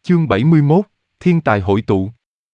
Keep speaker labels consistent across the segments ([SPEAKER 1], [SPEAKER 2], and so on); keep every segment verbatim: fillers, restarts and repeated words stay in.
[SPEAKER 1] Chương bảy mươi mốt, Thiên tài hội tụ.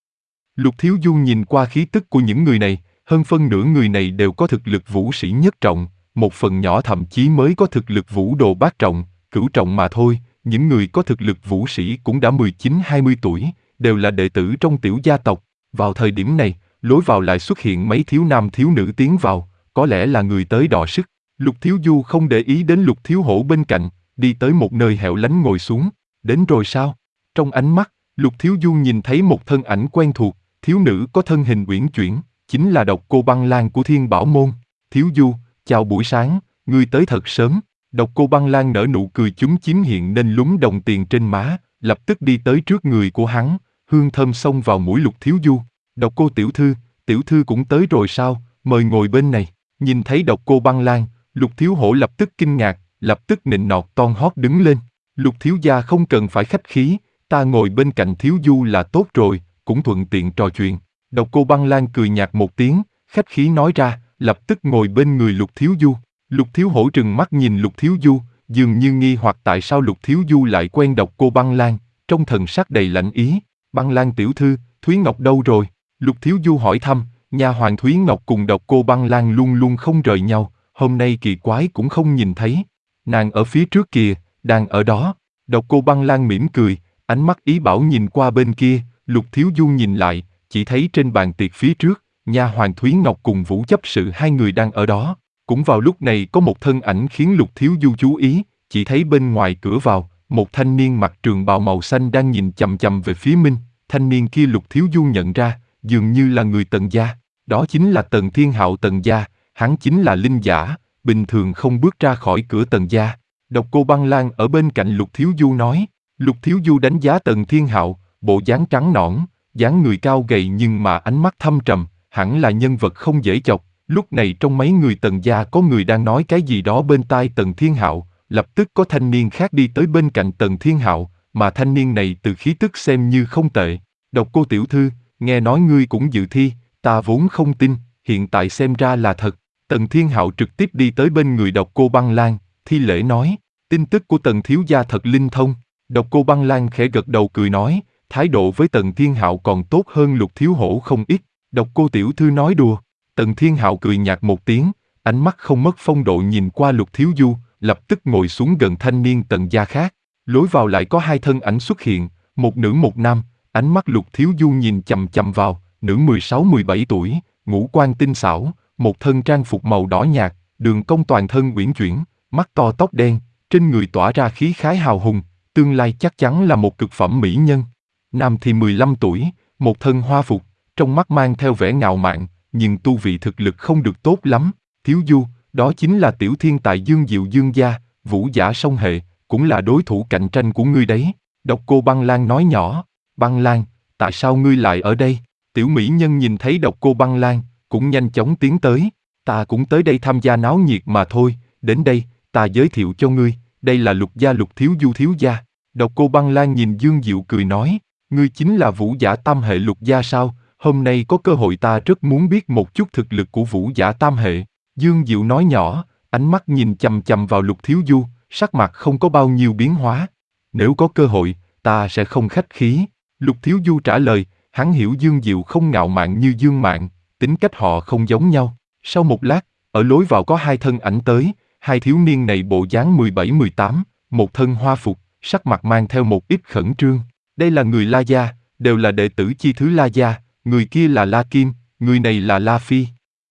[SPEAKER 1] Lục Thiếu Du nhìn qua khí tức của những người này, hơn phân nửa người này đều có thực lực vũ sĩ nhất trọng, một phần nhỏ thậm chí mới có thực lực vũ đồ bát trọng, cửu trọng mà thôi. Những người có thực lực vũ sĩ cũng đã mười chín hai mươi tuổi, đều là đệ tử trong tiểu gia tộc. Vào thời điểm này, lối vào lại xuất hiện mấy thiếu nam thiếu nữ tiến vào, có lẽ là người tới đọ sức. Lục Thiếu Du không để ý đến Lục Thiếu Hổ bên cạnh, đi tới một nơi hẻo lánh ngồi xuống. Đến rồi sao? Trong ánh mắt, Lục Thiếu Du nhìn thấy một thân ảnh quen thuộc, thiếu nữ có thân hình uyển chuyển, chính là Độc Cô Băng Lan của Thiên Bảo Môn. Thiếu Du, chào buổi sáng, ngươi tới thật sớm. Độc Cô Băng Lan nở nụ cười chúm chím hiện nên lúm đồng tiền trên má, lập tức đi tới trước người của hắn, hương thơm xông vào mũi Lục Thiếu Du. Độc Cô tiểu thư, tiểu thư cũng tới rồi sao, mời ngồi bên này. Nhìn thấy Độc Cô Băng Lan, Lục Thiếu Hổ lập tức kinh ngạc, lập tức nịnh nọt ton hót đứng lên. Lục thiếu gia không cần phải khách khí, ta ngồi bên cạnh Thiếu Du là tốt rồi, cũng thuận tiện trò chuyện. Độc Cô Băng Lan cười nhạt một tiếng, khách khí nói ra, lập tức ngồi bên người Lục Thiếu Du. Lục Thiếu Hổ trừng mắt nhìn Lục Thiếu Du, dường như nghi hoặc tại sao Lục Thiếu Du lại quen Độc Cô Băng Lan, trong thần sắc đầy lạnh ý. Băng Lan tiểu thư, Thúy Ngọc đâu rồi? Lục Thiếu Du hỏi thăm. Nha hoàn Thúy Ngọc cùng Độc Cô Băng Lan luôn luôn không rời nhau, hôm nay kỳ quái cũng không nhìn thấy. Nàng ở phía trước kìa, đang ở đó. Độc Cô Băng Lan mỉm cười, ánh mắt ý bảo nhìn qua bên kia. Lục Thiếu Du nhìn lại, chỉ thấy trên bàn tiệc phía trước, nha hoàn Thúy Ngọc cùng Vũ chấp sự hai người đang ở đó. Cũng vào lúc này có một thân ảnh khiến Lục Thiếu Du chú ý, chỉ thấy bên ngoài cửa vào, một thanh niên mặc trường bào màu xanh đang nhìn chằm chằm về phía Minh. Thanh niên kia Lục Thiếu Du nhận ra, dường như là người Tần gia, đó chính là Tần Thiên Hạo Tần gia, hắn chính là linh giả, bình thường không bước ra khỏi cửa Tần gia. Độc Cô Băng Lan ở bên cạnh Lục Thiếu Du nói. Lục Thiếu Du đánh giá Tần Thiên Hạo, bộ dáng trắng nõn, dáng người cao gầy nhưng mà ánh mắt thâm trầm, hẳn là nhân vật không dễ chọc. Lúc này trong mấy người Tần gia có người đang nói cái gì đó bên tai Tần Thiên Hạo, lập tức có thanh niên khác đi tới bên cạnh Tần Thiên Hạo, mà thanh niên này từ khí tức xem như không tệ. Độc Cô tiểu thư, nghe nói ngươi cũng dự thi, ta vốn không tin, hiện tại xem ra là thật. Tần Thiên Hạo trực tiếp đi tới bên người Độc Cô Băng Lan, thi lễ nói, tin tức của Tần thiếu gia thật linh thông. Độc Cô Băng Lan khẽ gật đầu cười nói, thái độ với Tần Thiên Hạo còn tốt hơn Lục Thiếu Hổ không ít. Độc Cô tiểu thư nói đùa. Tần Thiên Hạo cười nhạt một tiếng, ánh mắt không mất phong độ nhìn qua Lục Thiếu Du, lập tức ngồi xuống gần thanh niên Tần gia khác. Lối vào lại có hai thân ảnh xuất hiện, một nữ một nam, ánh mắt Lục Thiếu Du nhìn chằm chằm vào, nữ mười sáu mười bảy tuổi, ngũ quan tinh xảo, một thân trang phục màu đỏ nhạt, đường cong toàn thân uyển chuyển, mắt to tóc đen, trên người tỏa ra khí khái hào hùng, tương lai chắc chắn là một cực phẩm mỹ nhân. Nam thì mười lăm tuổi, một thân hoa phục, trong mắt mang theo vẻ ngạo mạn, nhưng tu vị thực lực không được tốt lắm. Thiếu Du, đó chính là tiểu thiên tài Dương Diệu Dương gia, vũ giả song hệ, cũng là đối thủ cạnh tranh của ngươi đấy. Độc Cô Băng Lan nói nhỏ. Băng Lan, tại sao ngươi lại ở đây? Tiểu mỹ nhân nhìn thấy Độc Cô Băng Lan, cũng nhanh chóng tiến tới. Ta cũng tới đây tham gia náo nhiệt mà thôi, đến đây, ta giới thiệu cho ngươi, đây là Lục gia Lục Thiếu Du thiếu gia. Độc Cô Băng Lan nhìn Dương Diệu cười nói, ngươi chính là vũ giả tam hệ Lục gia sao? Hôm nay có cơ hội ta rất muốn biết một chút thực lực của vũ giả tam hệ. Dương Diệu nói nhỏ, ánh mắt nhìn chằm chằm vào Lục Thiếu Du, sắc mặt không có bao nhiêu biến hóa. Nếu có cơ hội, ta sẽ không khách khí. Lục Thiếu Du trả lời, hắn hiểu Dương Diệu không ngạo mạn như Dương Mạn, tính cách họ không giống nhau. Sau một lát, ở lối vào có hai thân ảnh tới, hai thiếu niên này bộ dáng mười bảy mười tám, một thân hoa phục, sắc mặt mang theo một ít khẩn trương. Đây là người La gia, đều là đệ tử chi thứ La gia, người kia là La Kim, người này là La Phi.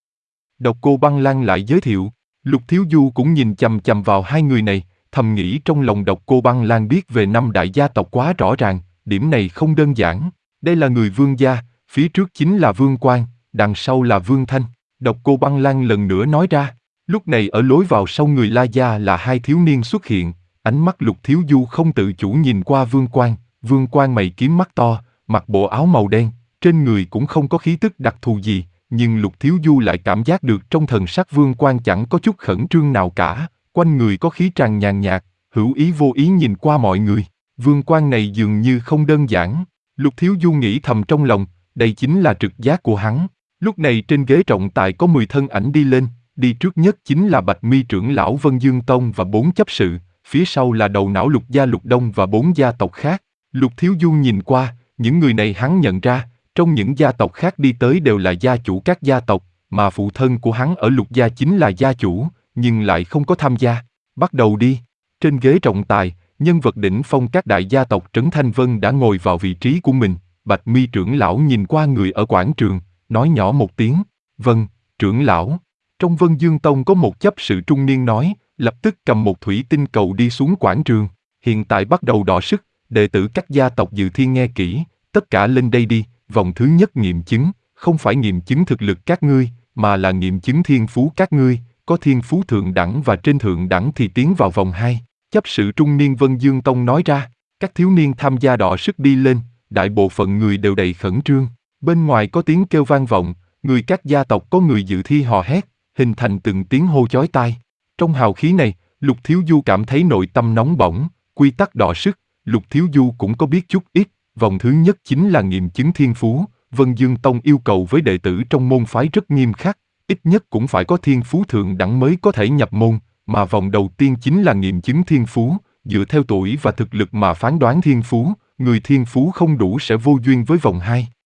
[SPEAKER 1] Độc Cô Băng Lan lại giới thiệu, Lục Thiếu Du cũng nhìn chằm chằm vào hai người này, thầm nghĩ trong lòng Độc Cô Băng Lan biết về năm đại gia tộc quá rõ ràng, điểm này không đơn giản. Đây là người Vương gia, phía trước chính là Vương Quang, đằng sau là Vương Thanh. Độc Cô Băng Lan lần nữa nói ra. Lúc này ở lối vào sau người La gia là hai thiếu niên xuất hiện, ánh mắt Lục Thiếu Du không tự chủ nhìn qua Vương Quang. Vương Quang mày kiếm mắt to, mặc bộ áo màu đen, trên người cũng không có khí tức đặc thù gì, nhưng Lục Thiếu Du lại cảm giác được trong thần sắc Vương Quang chẳng có chút khẩn trương nào cả, quanh người có khí tràn nhàn nhạt, hữu ý vô ý nhìn qua mọi người. Vương Quang này dường như không đơn giản. Lục Thiếu Du nghĩ thầm trong lòng, đây chính là trực giác của hắn. Lúc này trên ghế trọng tài có mười thân ảnh đi lên, đi trước nhất chính là Bạch Mi trưởng lão Vân Dương Tông và bốn chấp sự, phía sau là đầu não Lục gia Lục Đông và bốn gia tộc khác. Lục Thiếu Du nhìn qua, những người này hắn nhận ra, trong những gia tộc khác đi tới đều là gia chủ các gia tộc, mà phụ thân của hắn ở Lục gia chính là gia chủ, nhưng lại không có tham gia. Bắt đầu đi. Trên ghế trọng tài, nhân vật đỉnh phong các đại gia tộc Trấn Thanh Vân đã ngồi vào vị trí của mình. Bạch Mi trưởng lão nhìn qua người ở quảng trường, nói nhỏ một tiếng, vâng, trưởng lão. Trong Vân Dương Tông có một chấp sự trung niên nói, lập tức cầm một thủy tinh cầu đi xuống quảng trường. Hiện tại bắt đầu đọ sức, đệ tử các gia tộc dự thi nghe kỹ, tất cả lên đây đi. Vòng thứ nhất nghiệm chứng, không phải nghiệm chứng thực lực các ngươi, mà là nghiệm chứng thiên phú các ngươi, có thiên phú thượng đẳng và trên thượng đẳng thì tiến vào vòng hai. Chấp sự trung niên Vân Dương Tông nói ra, các thiếu niên tham gia đọ sức đi lên, đại bộ phận người đều đầy khẩn trương. Bên ngoài có tiếng kêu vang vọng, người các gia tộc có người dự thi hò hét, hình thành từng tiếng hô chói tai. Trong hào khí này, Lục Thiếu Du cảm thấy nội tâm nóng bỏng, quy tắc đọ sức, Lục Thiếu Du cũng có biết chút ít. Vòng thứ nhất chính là nghiệm chứng thiên phú, Vân Dương Tông yêu cầu với đệ tử trong môn phái rất nghiêm khắc, ít nhất cũng phải có thiên phú thượng đẳng mới có thể nhập môn, mà vòng đầu tiên chính là nghiệm chứng thiên phú, dựa theo tuổi và thực lực mà phán đoán thiên phú, người thiên phú không đủ sẽ vô duyên với vòng hai.